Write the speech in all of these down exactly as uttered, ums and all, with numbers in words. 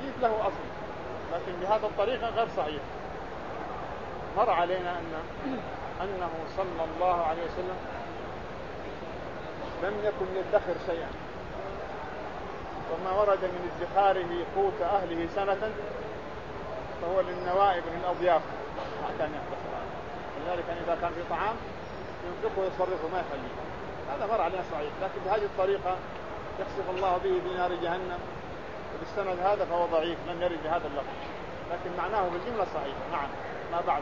الحديث له أصل لكن بهذا الطريقة غير صحيح. مر علينا أن أنه صلى الله عليه وسلم لم يكن يدخر شيئا، وما ورد من ادخاره قوت أهله سنة فهو للنوائب للأضياف ما كان يحدث هذا. لذلك إذا كان في طعام ينفقه ويصرفه ما يخليه. هذا مر علينا صحيح، لكن بهذه الطريقة يخسف الله به في نار جهنم، وبالسند هذا فهو ضعيف لم يرد بهذا اللفظ، لكن معناه بالجملة صحيح. نعم ما بعده.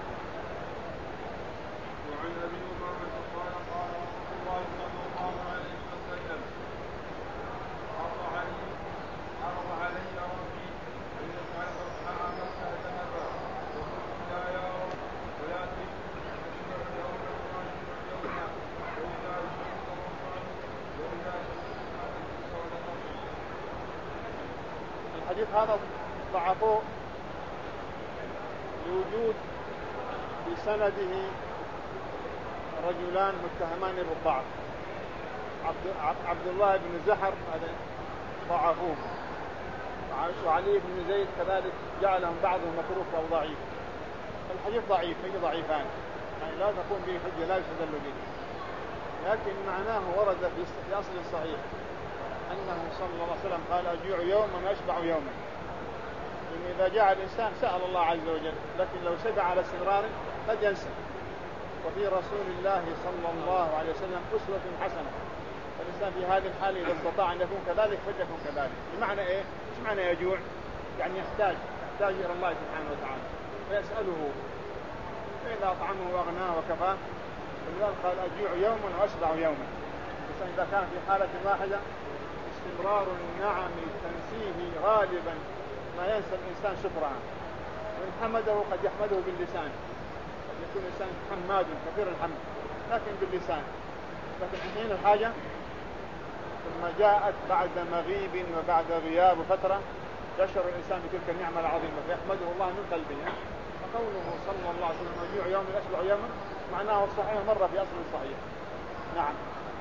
وعن أبي أمامة قال قال رسول الله صلى الله عليه وسلم عرض علي عرض علي ربي أن يجعل أصحاب مكة ذهبا وقلت لا يا رب ولكن أشبع يوما وأشبع يوما وإذا شئت رفعت وإذا شئت صدقت. الحديث هذا ضعفوه لوجود في سنده رجلان متهمان بالضعف. عبد الله بن زحر هذا ضعفوه، وعلي بن زيد كذلك جعلهم بعضهم متروك أو ضعيف. الحديث ضعيف، هي ضعيفان يعني لا تكون به حجة لا يستدل به، لكن معناه ورد في أصل الصحيح أنه صلى الله عليه وسلم قال أجوع يوما وأشبع يوما. لأن إذا جاء الإنسان سأل الله عز وجل، لكن لو شبع على استمرار قد ينسى. وفي رسول الله صلى الله عليه وسلم أسوة حسنة، فالإنسان في هذه الحالة إذا استطاع أن يكون كذلك فليكن كذلك. بمعنى إيه؟ إيش معنى يجوع؟ يعني يحتاج يحتاج إلى الله سبحانه وتعالى فيسأله، فإذا أطعمه وأغناه وكفاه. ولذلك قال أجوع يوما وأشبع يوما. الإنسان إذا كان في حالة واحدة استمرار النعم تنسيه غالبا ما ينسى الإنسان شكرها، وإن حمده قد يحمده باللسان، قد يكون الإنسان حماد كثير الحمد لكن باللسان، لكن حين الحاجة ثم جاءت بعد مغيب وبعد غياب فترة يشعر الإنسان بتلك النعمة العظيمة فيحمده الله من قلبه. فقوله صلى الله عليه وسلم أجوع يوم أشبع يوما معناه الصحيح مرة في أصل الصحيح. نعم.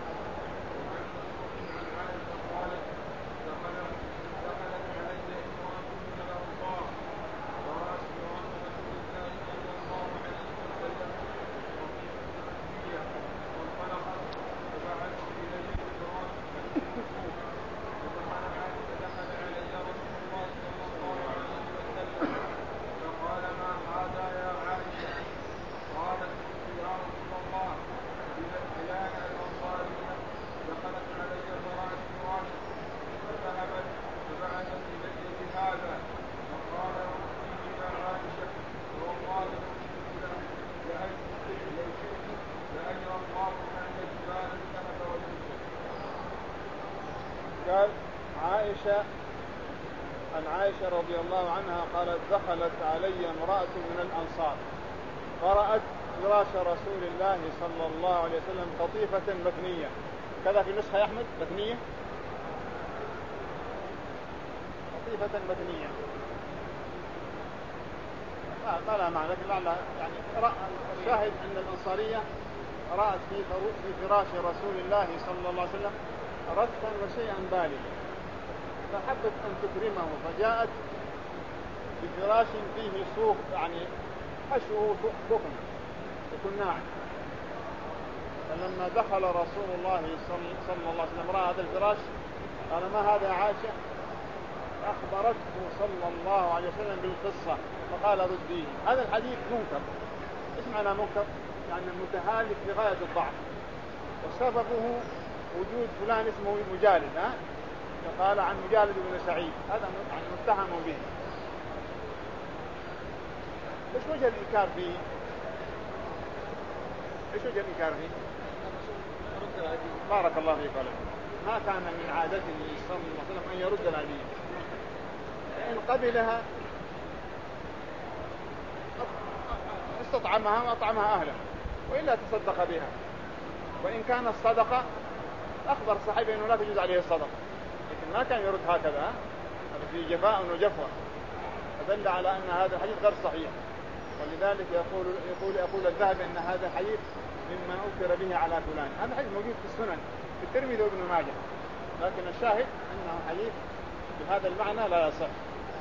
قال عائشة عن عائشة رضي الله عنها قالت دخلت علي امرأة من الأنصار فرأت فراش رسول الله صلى الله عليه وسلم قطيفة مثنية. كذا في نسخة يا أحمد مثنية، قطيفة مثنية ما لها معنى، لكن لعل يعني الشاهد أن الأنصارية رأت في فراش رسول الله صلى الله عليه وسلم رثا وشيئا بالغا فحبت أن تكرمه فجاءت بفراش فيه صوف يعني حشوه بكم يكون ناعم. فلما دخل رسول الله صلى الله عليه وسلم رأى هذا الفراش قال ما هذا عائشة؟ أخبرته صلى الله عليه وسلم بالقصة فقال رديه. هذا الحديث منكر. إيش معنى منكر؟ يعني متهالك بغاية الضعف، وسببه وجود فلان اسمه مجالد ها قال عن مجالد بن سعيد هذا يعني متهم به. ايش وجه الإنكار فيه؟ ايش وجه الإنكار فيه؟ بارك الله فيك. ما كان من عادته صلى الله عليه وسلم أن يرد الهدية، فإن قبلها استطعمها وأطعمها أهله وإلا تصدق بها. وإن كان الصدقة أخبر الصحابي أنه لا تجوز عليه الصدقة، لكن ما كان يرد هكذا، هذا في جفاء وجفوة، فدل على أن هذا الحديث غير صحيح. ولذلك يقول يقول يقول الذهبي أن هذا الحديث مما أكثر به على فلان. هذا حديث موجود في السنن في الترمذي وابن ماجه، لكن الشاهد أنه حديث بهذا المعنى لا يصح.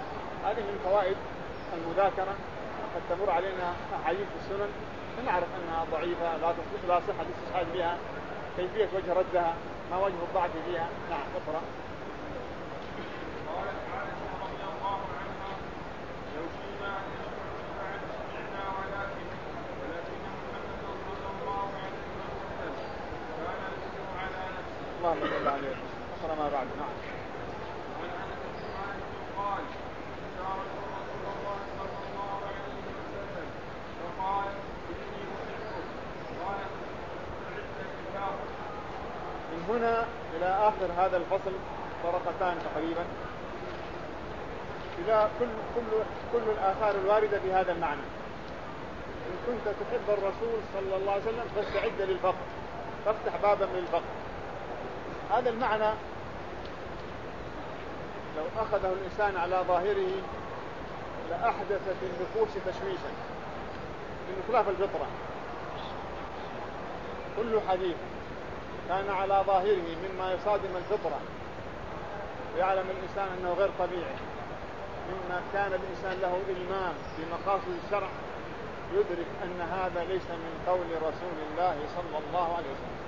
هذه من فوائد المذاكرة. قد تمر علينا أحاديث السنن نعرف أنها ضعيفة لا تصح لا صحة الاستشهاد بها، كيفية وجه ردها، ما وجه الضعف فيها. نعم اقرأ. قالت عائشة رضي الله عنها لو شئنا أن نشرع بعد سمعنا ولكن ولكن محمد صلى الله عليه وسلم كان يسر على نفسه. اللهم صل عليه وسلم. اقرأ ما بعد. نعم. وعن أنس بن مالك قال شارك رسول الله صلى الله عليه وسلم فقال إني أحبك قال فاستعد للكافر. من هنا إلى آخر هذا الفصل طرقتان تقريبا إلى كل كل كل الآثار الواردة بهذا المعنى. إن كنت تحب الرسول صلى الله عليه وسلم فاستعد للفقر، فافتح بابا من الفقر. هذا المعنى لو أخذه الإنسان على ظاهره لأحدث في النفوس تشويشا من خلاف الفطرة. كل حديث كان على ظاهره مما يصادم الفطرة ويعلم الإنسان أنه غير طبيعي، مما كان الإنسان له إلمام بمقاصد الشرع، يدرك أن هذا ليس من قول رسول الله صلى الله عليه وسلم.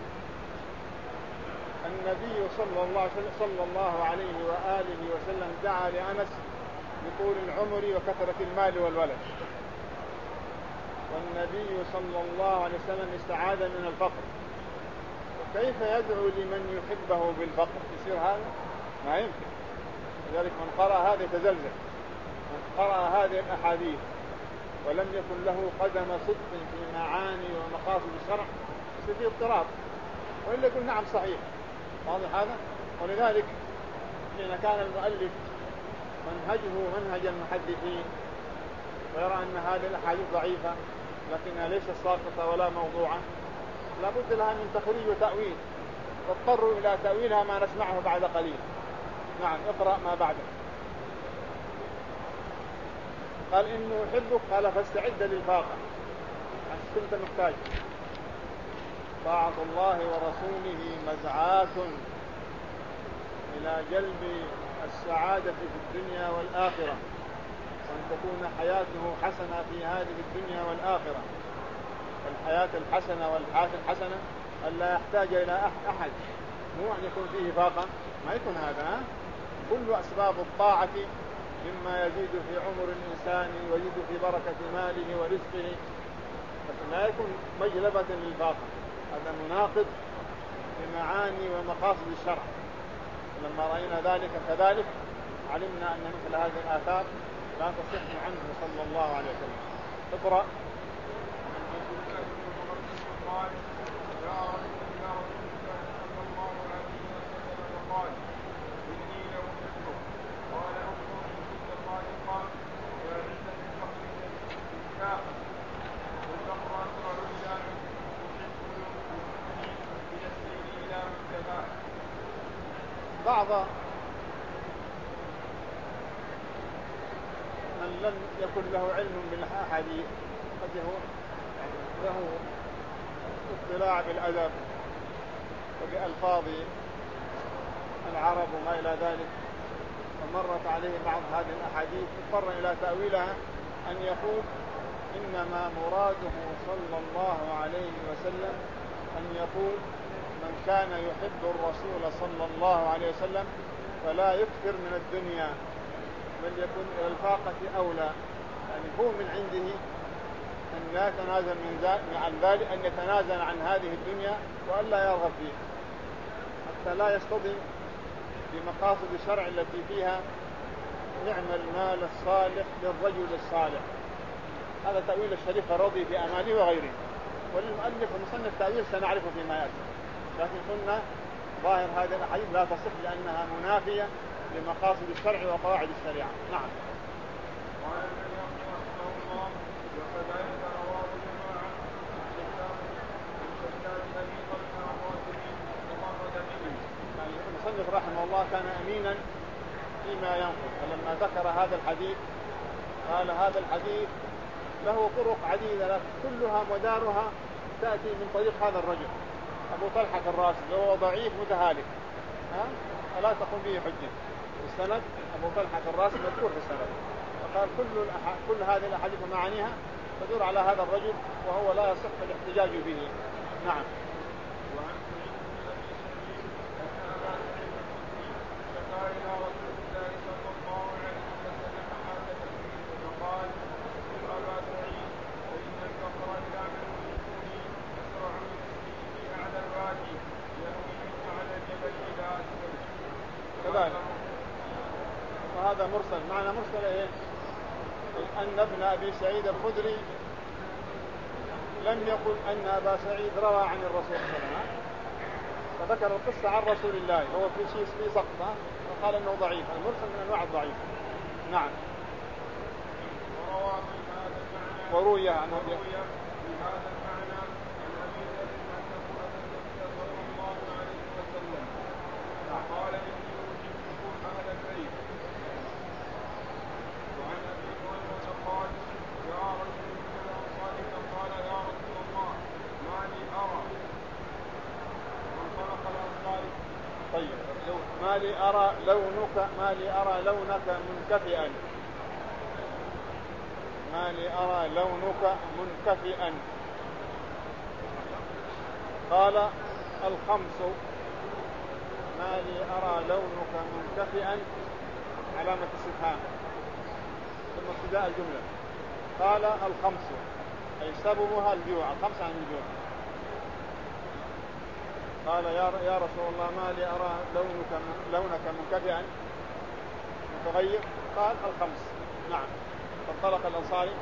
النبي صلى الله عليه وسلم, صلى الله عليه وآله وسلم دعا لأنس بطول العمر وكثرة المال والولد، والنبي صلى الله عليه وسلم استعاذ من الفقر. كيف يدعو لمن يحبه بالفقر؟ يصير هذا ما يمكن. لذلك من قرأ هذا يتزلزل، من قرأ هذه الأحاديث ولم يكن له قدم صدق في معاني ومقاصد الشرع يصير فيه اضطراب، وإلا يقول نعم صحيح. واضح هذا؟ ولذلك حين كان المؤلف منهجه منهج المحدثين ويرى أن هذه الأحاديث ضعيفة لكنها ليست ساقطة ولا موضوعة، لابد لها من تخريج وتأويل، واضطروا إلى تأويلها ما نسمعه بعد قليل. نعم اقرأ ما بعده. قال إنه يحبك قال فاستعد للفاقة، كنت محتاج. طاعة الله ورسوله مدعاة إلى جلب السعادة في الدنيا والآخرة، وأن تكون حياته حسنة في هذه الدنيا والآخرة. الحياة الحسنة والحياة الحسنة ألا يحتاج إلى أحد، مو أن يكون فيه فاقة، ما يكون هذا. كل أسباب الطاعة مما يزيد في عمر الإنسان ويزيد في بركة ماله ورزقه، لكن لا يكون مجلبة للفاقة. هذا مناقض لمعاني ومقاصد الشرع. لما رأينا ذلك كذلك علمنا أن مثل هذه الآثار لا تصح عنه صلى الله عليه وسلم. اقرأ. قال يا رسول الله صلى الله عليه وسلم قال إني لو أحبك قال أنظر إن كنت صادقا يا عزة الفقر الكافر والفقر أسرع إلى من السير إلى منتهاه. بعض من لم يكن له علم بالأحاديث قد له اطلاع بالأدب وبألفاظ العرب وما إلى ذلك، ومرت عليه بعض هذه الأحاديث اضطر إلى تأويلها أن يقول إنما مراده صلى الله عليه وسلم أن يقول من كان يحب الرسول صلى الله عليه وسلم فلا يكثر من الدنيا بل يكون إلى الفاقة أولى. يعني هو من عنده أن لا يتنازل من عن ذلك، أن يتنازل عن هذه الدنيا وأن لا يرغب فيها حتى لا يصطدم بمقاصد الشرع التي فيها نعم المال الصالح للرجل الصالح. هذا تأويل الشريف الرضي في أماله وغيره، وللمؤلف المصنف تأويل سنعرفه فيما يأتي، لكن قلنا ظاهر هذه الأحاديث لا تصح لأنها منافية لمقاصد الشرع وقواعد الشريعة. نعم. قال الإمام رحمه الله وكذلك رواه جماعة من شتات أبي طلحة الراشدين ومرد به. المصنف رحمه الله كان أمينا فيما ينقل، فلما ذكر هذا الحديث قال هذا الحديث له طرق عديدة لكن كلها مدارها تأتي من طريق هذا الرجل أبو طلحة الراشد، وهو ضعيف متهالك، ها؟ ألا تقوم به حجة. السند أبو طلحة الراسي مذكور في السند، فقال كل الأح... كل هذه الأحاديث ومعانيها تدور على هذا الرجل وهو لا يصح الاحتجاج به. نعم. وعن سعيد بن ابي سعيد ان ابا سعيد الخدري شكا الى رسول الله صلى الله عليه وسلم حاجته فقال اسال ابا سعيد فان البقر اذا من يشركني اسرع من في اعلى الوادي يهوي من اعلى الجبل الى اسفل. كذلك. وهذا مرسل. معنى مرسل ايه؟ أن ابن أبي سعيد الخدري لم يقل أن أبا سعيد روى عن الرسول صلى الله عليه وسلم، فذكر القصة عن رسول الله هو في شيء في سقطة وقال أنه ضعيف. المرسل من أنواع الضعيف. نعم. وروي عن أبي بهذا المعنى عن أبي ذر أنه أتى النبي صلى الله عليه وسلم فقال إني أحبكم أهل البيت. وعن أبي هريرة قال يا رجل من الأنصار فقال يا رسول الله ما لي أرى فانطلق الأنصاري. طيب ما لي أرى لونك ما لي أرى لونك منكفئا ما لي أرى لونك منكفئا قال الخمس. ما لي أرى لونك منكفئا علامة استفهام ثم ابتداء الجملة. قال الخمس أي سببها الجوع. الخمس عن الجوع. قال يا يا رسول الله ما لي أرى لونك لونك منكفئا متغير. قال الخمس. نعم. فانطلق الأنصاري.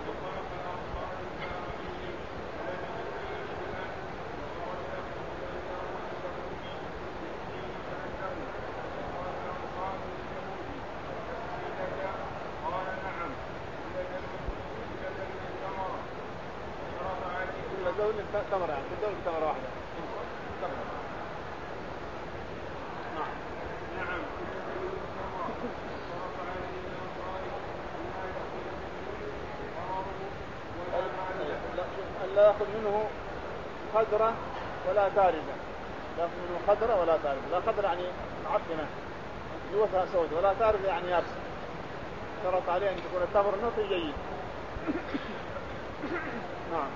تمر يعني تدور تمر واحدة. نعم. نعم. لا يأخذ منه خضرة ولا باردة. لا يأخذ منه خضرة ولا باردة. لا خضرة يعني معفنة جوفها سود، ولا باردة يعني يابسة. شرط عليه أن تكون التمر نقي جيد. نعم.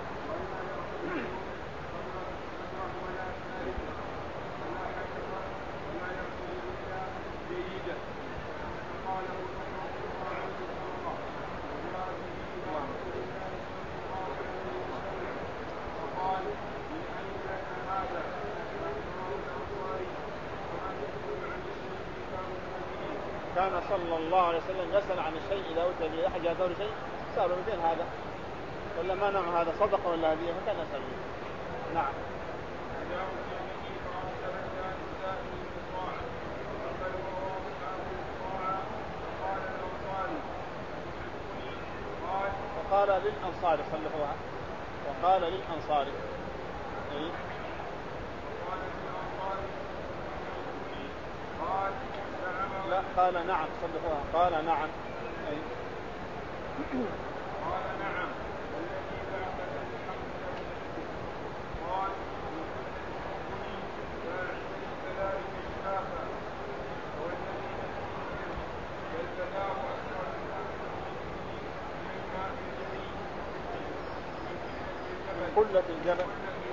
كان صلى الله عليه وسلم يسأل عن الشيء إذا أتى به أحد جاء له شيء سألوا من فين هذا ولا ما نعم هذا صدقة ولا هدية فكان يسأل به. نعم. وقال للأنصار صلحوها. وقال للأنصار أي لا قال نعم صدقوها. قال نعم أي قال نعم والذي بعثك بالحق قال يحبني فاعدني كذلك شفافا والذي نفسي فالبلاء أسرع من الماء الجري من قلة الجبل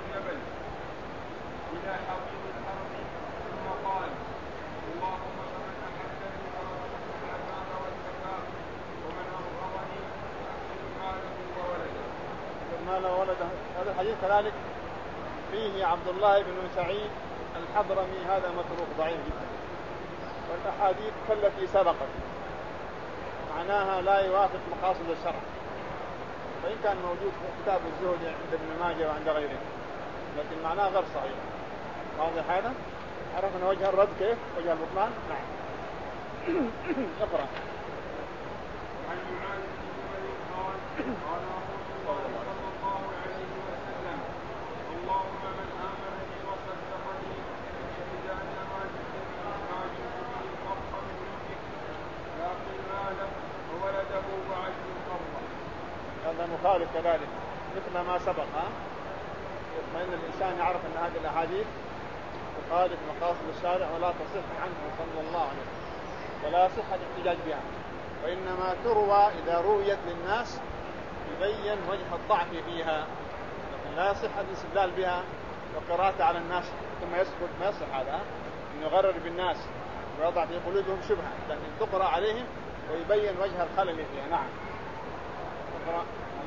إلى حضيض الأرض ثم قال اللهم فمن أحبني فأرزقه العفاف والزكاة ومن أبغضني فأحسن ماله وولده. ماله وولده. هذا الحديث كذلك فيه عبد الله بن سعيد الحضرمي هذا متروك ضعيف جدا. والأحاديث كالتي سبقت معناها لا يوافق مقاصد الشرع، وإن كان موجود في كتاب الزهد عند ابن ماجه وعند غيره، لكن معناه غير صحيح. واضح هذا؟ عرفنا وجه الرد كيف؟ وجه البطلان؟ نعم. اقرأ. عن معاذ بن جبل قال قال رسول الله صلى الله عليه وسلم اللهم من آمن بي وصدقني فشهد أن ما جئت ما جئت به الحق من عندك فأعطي ماله وولده وعجل القرة. هذا مخالف كذلك مثل ما سبق. ها؟ يطمئن الإنسان يعرف أن هذه الأحاديث تخالف مقاصد الشارع ولا تصح عنه صلى الله عليه وسلم. فلا صحة الاحتجاج بها، وإنما تروى إذا رويت للناس يبين وجه الضعف فيها، لكن لا صحة الاستدلال بها وقراءتها على الناس ثم يسكت، ما يصح هذا، إنه يغرر بالناس ويضع في قلوبهم شبهة، لكن تقرأ عليهم ويبين وجه الخلل فيها. نعم. اقرأ.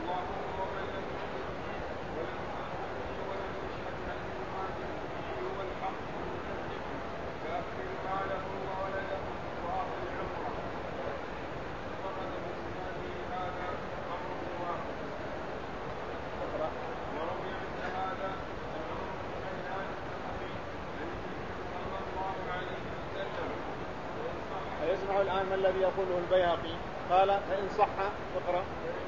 يسمع الآن ما الذي يقوله البيهقي، قال فإن صح اقرأ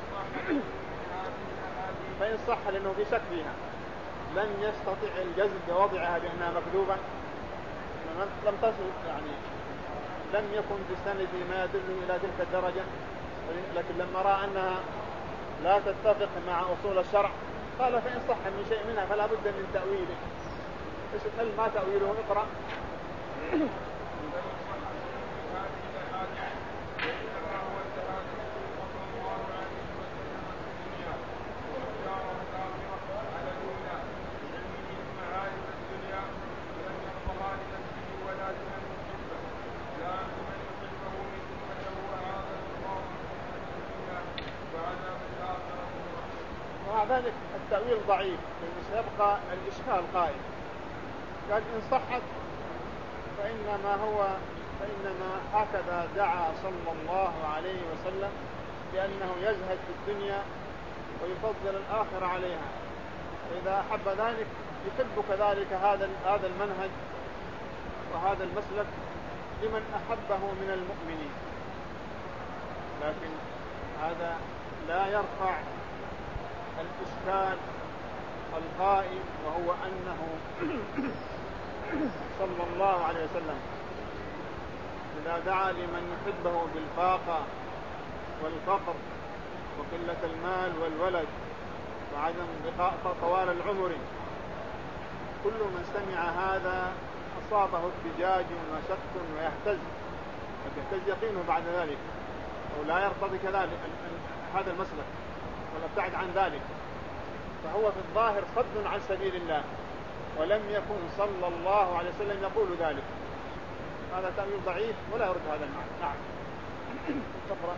فإن صح لأنه في شك فيها لم يستطع الجزم بوضعها بأنها مكذوبة، لم تصل يعني لم يكن في السند ما يدل إلى تلك الدرجة، لكن لما رأى أنها لا تتفق مع أصول الشرع قال فإن صح من شيء منها فلا بد من تأويله. هل ما تأويله؟ اقرأ. ومع ذلك التأويل ضعيف، سيبقى الإشكال قائم. قال إن صحت فإنما هو فإنما هكذا دعا صلى الله عليه وسلم بأنه يزهد في الدنيا ويفضل الآخرة عليها، فإذا أحب ذلك يحب كذلك هذا هذا المنهج وهذا المسلك لمن أحبه من المؤمنين، لكن هذا لا يرفع الإشكال القائم، وهو أنه صلى الله عليه وسلم إذا دعا لمن يحبه بالفاقة والفقر وقلة المال والولد وعدم بقاء طوال العمر، كل من سمع هذا أصابه ارتجاج وشك ويهتز، يهتز يقينه بعد ذلك، أو لا يرتضي كذلك هذا المسلك ولا ابتعد عن ذلك، فهو في الظاهر صد عن سبيل الله، ولم يكن صلى الله عليه وسلم يقول ذلك. هذا تأويل ضعيف ولا يرد هذا المعنى. نعم. تقرأ.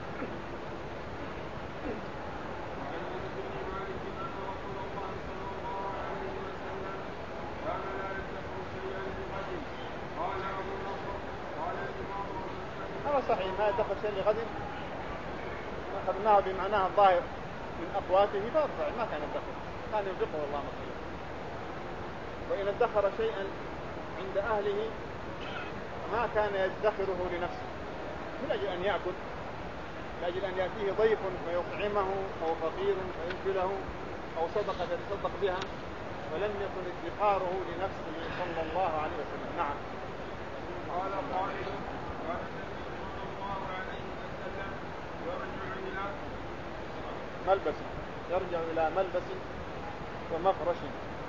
هذا صحيح، ما يدخل شيء لغد أخذناه بمعناها الظاهر من أقواته فأرفع، ما كان يدخل، كان ينفقه الله مصير. وإن ادخر شيئا عند أهله ما كان يدخره لنفسه من أجل أن يأكل، لأجل أن يأتيه ضيف فيطعمه أو فقير فينفله أو صدقة يتصدق بها، ولم يكن ادخاره لنفسه صلى الله عليه وسلم. نعم. قال قائل قال النبي صلى الله عليه وسلم يرجع إلى ملبس يرجع إلى ملبس ومفرش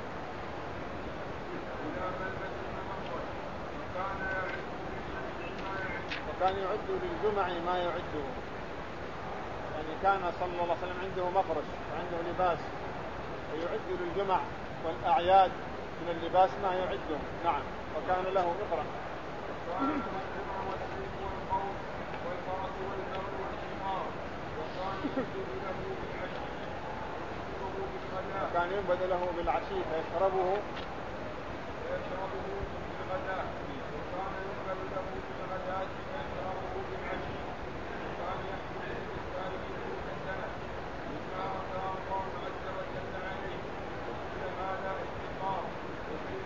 وكان يعد للجمع ما يعده، يعني كان صلى الله عليه وسلم عنده مفرش وعنده لباس ويعد للجمع والأعياد من اللباس ما يعده. نعم. وكان له إقرأ. وكان الجمع والسيف والقوم والفرس والنار والحمار، وكان ينبذ له بالعشي فيشربه بالغداء وكان ينبذ له بالعشي فيشربه فيشربه بالغداء وكان ينبذ له بالغداء فيشربه بالعشي وكان يحمل بالسائل تلك السنة مما أتى الله عز وجل عليه، وكل هذا افتقار. وكيف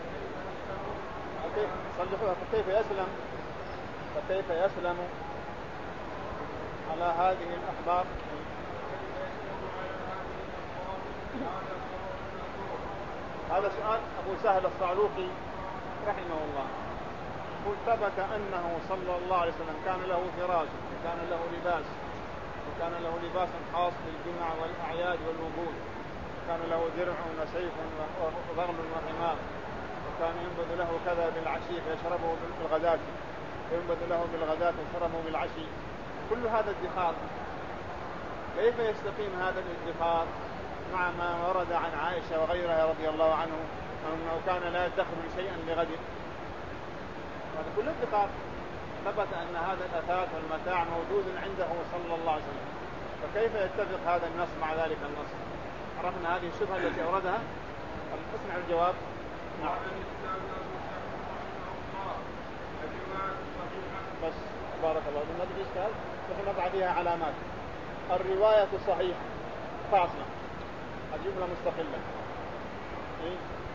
كيف صلحوها فكيف يسلم فكيف يسلم على هذه الأخبار؟ هذا سؤال أبو سهل الصعلوقي رحمه الله. قل ثبت أنه صلى الله عليه وسلم كان له فراش وكان له لباس، وكان له لباس خاص بالجمع والأعياد والوجود، وكان له درع وسيف وضغم وحمار، وكان ينبذ له كذا بالعشي فيشربه بالغداة. وينبذ له بالغداة وشربه بالعشي، كل هذا ادخار. كيف يستقيم هذا الادخار مع ما ورد عن عائشة وغيرها رضي الله عنه أنه كان لا يدخر شيئا لغد؟ هذا كله ادخار. ثبت أن هذا الأثاث والمتاع موجود عنده صلى الله عليه وسلم، فكيف يتفق هذا النص مع ذلك النص؟ عرفنا هذه الشبهة التي أوردها. اسمع الجواب. نعم. بس بارك الله فيك، ما تجي إشكال، نحن نضع فيها علامات. الرواية صحيحة فاصلة، الجملة مستقلة. إيه؟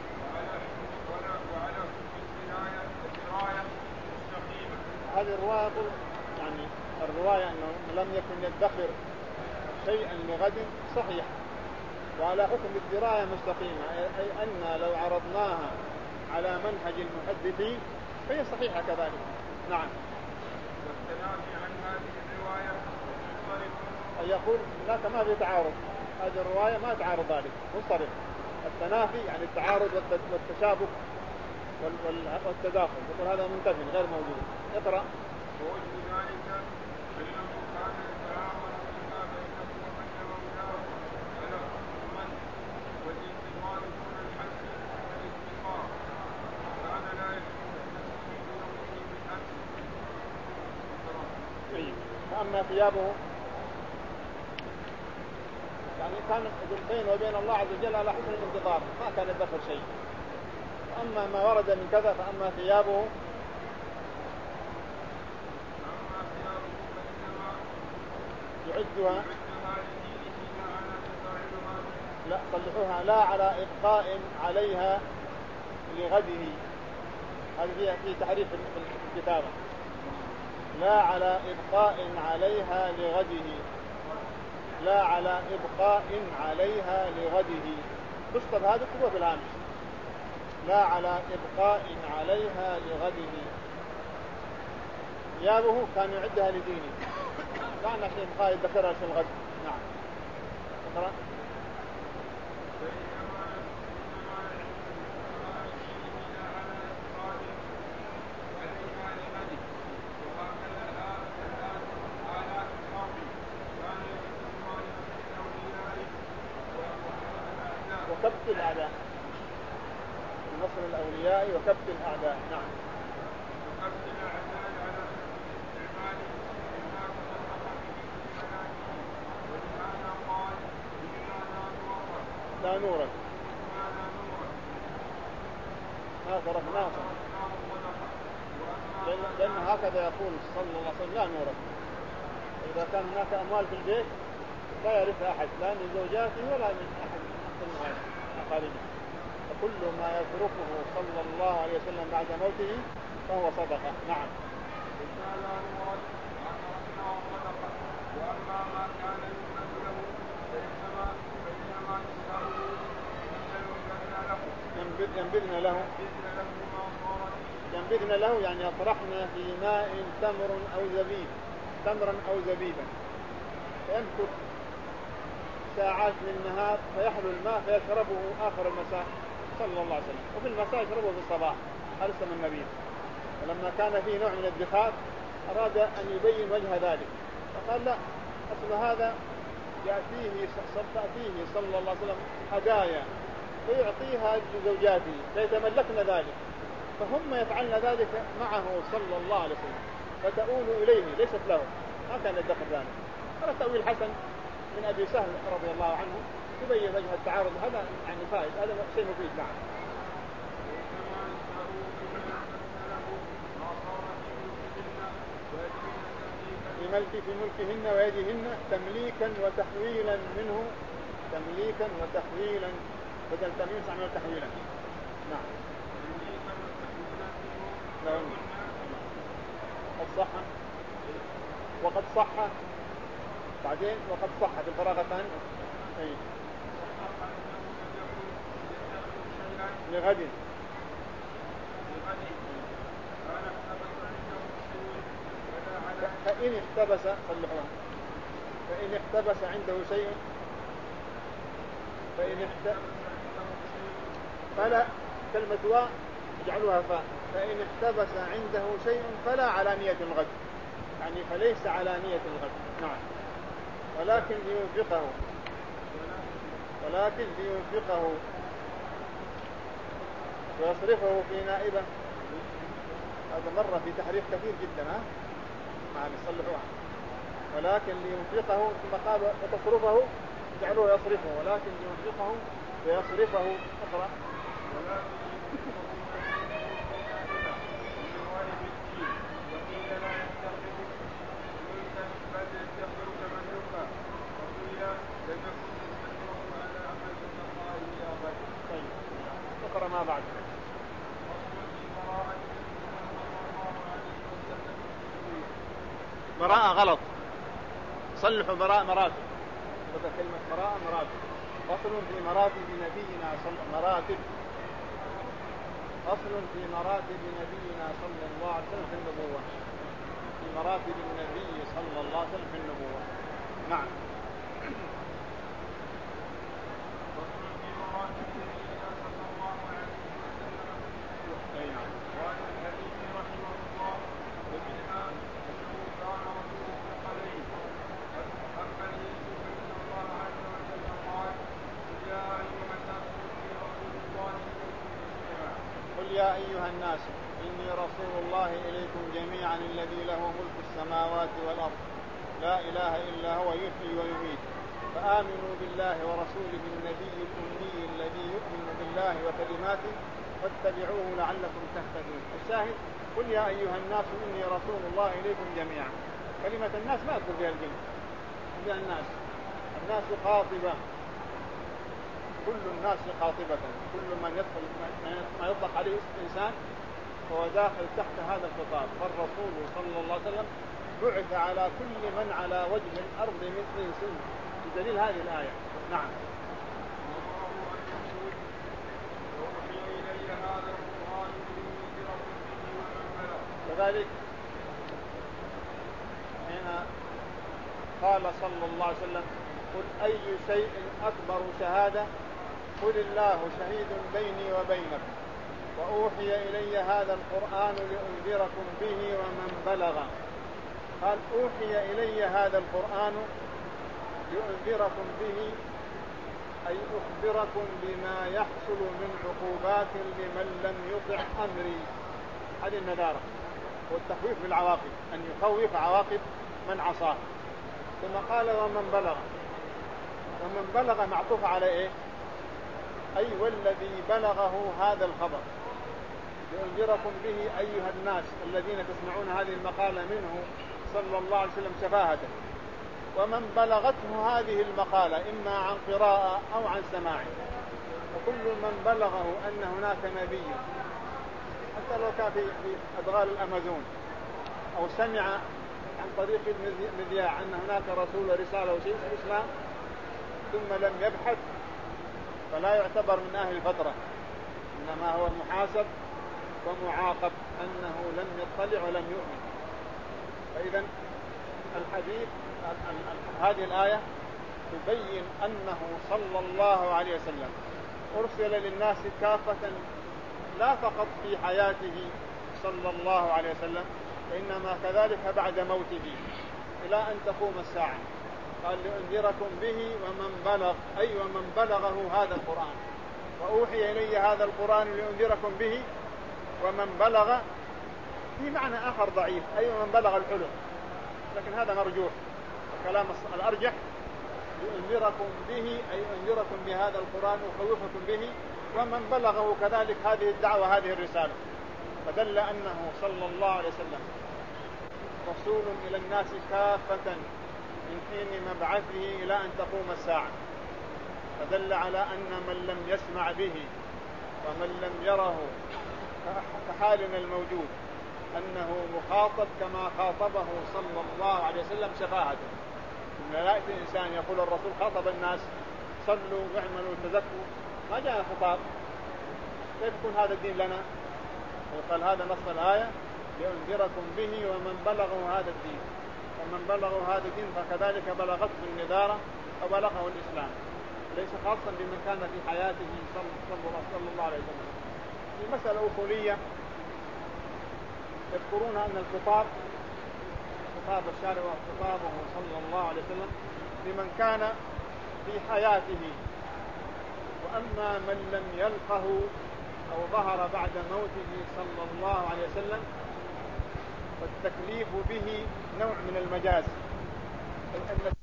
هذه الرواية يعني الرواية أنه لم يكن يدخر شيئا لغد صحيح، وعلى حكم الدراية مستقيمة، أي أن لو عرضناها على منهج المحدثين فهي صحيحة كذلك. نعم. والتنافي عن هذه الرواية أي يقول هناك ما في تعارض، هذه الرواية ما تعارض ذلك، منصرف. التنافي يعني التعارض والتشابك والتداخل، يقول هذا منتفي غير موجود. اقرأ. ووجه ذلك أنه كان يتعامل فيما بينه وبين مولاه على من والانتقال دون الحج والاستقرار، كان لا يجوز التسليم بنوعه بالأكل. فأما ثيابه يعني كان بينه وبين الله عز وجل على حسن الانتظار، ما كان يدخل شيء. أما ما ورد من كذا فأما ثيابه يعدها لا صلحوها لا على إبقاء عليها لغده. هذه في تحريف الكتابة، لا على إبقاء عليها لغده، لا على إبقاء عليها لغده. تشطب هذا كله في الهامش، لا على إبقاء عليها لغده. ثيابه كان يعدها لدينه، لا نحن إبقاء يدخرها في الغد. نعم. اقرأ. وكبت الأعداء، نصر الأولياء وكبت الأعداء. نعم. وكبت الأعداء على استعمال ما تصدق به في منامه، ولهذا قال لا نورك ما صرف ناصر، لأن هكذا يقول صلى الله عليه وسلم لا نورك. إذا كان هناك أموال في البيت لا يرث أحد، لا من زوجاته ولا من أحد من أقاربه، فكل ما يتركه صلى الله عليه وسلم بعد موته فهو صدقة. نعم. وأما ما كان يؤمن له فإنما فإنما ينبذن له ينبذن له يعني يطرحن في ماء تمر أو زبيب، تمرا أو زبيبا، فيمكث ساعات من النهار فيحلو الماء فيشربه آخر المساء صلى الله عليه وسلم، وفي المساء يشربه في الصباح. هذا اسم النبي. ولما كان فيه نوع من الادخار أراد أن يبين وجه ذلك، فقال لا، أصل هذا يأتيه تأتيه صلى الله عليه وسلم هدايا فيعطيها لزوجاته فيتملكن ذلك، فهم يفعلن ذلك معه صلى الله عليه وسلم، فتؤول إليه ليست له، ما كان يدخل ذلك. هذا تأويل حسن من أبي سهل رضي الله عنه يبين وجه التعارض. هذا يعني فائد، هذا شيء مفيد. نعم. في ملك في ملكهن ويدهن تمليكا وتحويلا منه، تمليكا وتحويلا بدل تمليك عمل تحويلا. نعم. نعم. قد صح وقد صح بعدين وقد صح في الفراغتان أي لغد. فإن احتبس صلحوها فإن احتبس عنده شيء فإن احتبس فلا كلمة واء اجعلوها فاء فإن احتبس عنده شيء فلا على نية الغد، يعني فليس على نية الغد. نعم. ولكن لينفقه ولكن لينفقه ويصرفه في نائبة. هذا مرة في تحريف كثير جدا. ها نعم يصلحوها. ولكن لينفقه ثم قال وتصرفه جعلوه يصرفه، ولكن لينفقه ويصرفه. اقرأ. اقرأ ما بعد. براءة غلط، صلحوا براءة مراتب. بدأ كلمة براءة مراتب. فصل في مراتب نبينا صلى مراتب فصل في مراتب نبينا صلى الله عليه وسلم في النبوة. في مراتب النبي صلى الله عليه وسلم في النبوة. نعم. فصل في مراتب نبينا صلى الله عليه وسلم. أي نعم. وعن الحديث رحمه الله ومنها أنه كان رسول الثقلين أما اليسوع فإن الله عز وجل قال يا أيها الناس إني رسول الله إليكم جميعا. قل يا أيها الناس إني رسول الله إليكم جميعا الذي له ملك السماوات والأرض لا إله إلا هو يحيي ويميت فآمنوا بالله ورسوله النبي الأمي الذي يؤمن بالله وكلماته واتبعوه لعلكم تهتدون. الشاهد قل يا أيها الناس إني رسول الله إليكم جميعا. كلمة الناس ما أذكر بها الجن، بها الناس. الناس خاطبة، كل الناس قاطبة، كل من يدخل ما يطلق عليه اسم إنسان هو داخل تحت هذا الخطاب. فالرسول صلى الله عليه وسلم بعث على كل من على وجه الأرض من إنس بدليل هذه الآية. نعم. كذلك هنا قال صلى الله عليه وسلم قل أي شيء أكبر شهادة قل الله شهيد بيني وبينكم وأوحي إلي هذا القرآن لأنذركم به ومن بلغ. قال أوحي إلي هذا القرآن لأنذركم به أي أخبركم بما يحصل من عقوبات لمن لم يطع أمري. هذه النذارة والتخويف بالعواقب، أن يخوف عواقب من عصاه. ثم قال ومن بلغ. ومن بلغ معطوف على إيه؟ أي والذي بلغه هذا الخبر لأنذركم به أيها الناس الذين تسمعون هذه المقالة منه صلى الله عليه وسلم شفاهة. ومن بلغته هذه المقالة إما عن قراءة أو عن سماع. وكل من بلغه أن هناك نبي حتى لو كان في أدغال الأمازون أو سمع عن طريق المذياع أن هناك رسول رسالة وشيء في الإسلام ثم لم يبحث فلا يعتبر من أهل الفترة، إنما هو محاسب ومعاقب أنه لم يطلع ولم يؤمن. فإذا الحديث هذه الآية تبين أنه صلى الله عليه وسلم أرسل للناس كافة، لا فقط في حياته صلى الله عليه وسلم وإنما كذلك بعد موته إلى أن تقوم الساعة. قال لأنذركم به ومن بلغ أي ومن بلغه هذا القرآن. وأوحي إلي هذا القرآن لأنذركم به ومن بلغ في معنى آخر ضعيف أي ومن بلغ الحلم، لكن هذا مرجوح. الكلام الأرجح لأنذركم به أي أنذركم بهذا القرآن وخوفكم به ومن بلغه كذلك هذه الدعوة هذه الرسالة. فدل أنه صلى الله عليه وسلم رسول إلى الناس كافة من حين مبعثه إلى أن تقوم الساعة. فدل على أن من لم يسمع به ومن لم يره كحالنا الموجود أنه مخاطب كما خاطبه صلى الله عليه وسلم شفاهة. إن لا يأتي إنسان يقول الرسول خاطب الناس صلوا واعملوا تزكوا، ما جاء خطاب، كيف يكون هذا الدين لنا؟ وقال هذا نص الآية لأنذركم به ومن بلغه هذا الدين، ومن بلغه هذا الدين فكذلك بلغته النذارة وبلغه الإسلام، ليس خاصا بمن كان في حياته صلى الله عليه وسلم. في مسألة أصولية يذكرون أن الخطاب خطاب الشارع وخطابه صلى الله عليه وسلم لمن كان في حياته، وأما من لم يلقه أو ظهر بعد موته صلى الله عليه وسلم فالتكليف به نوع من المجاز، أي أن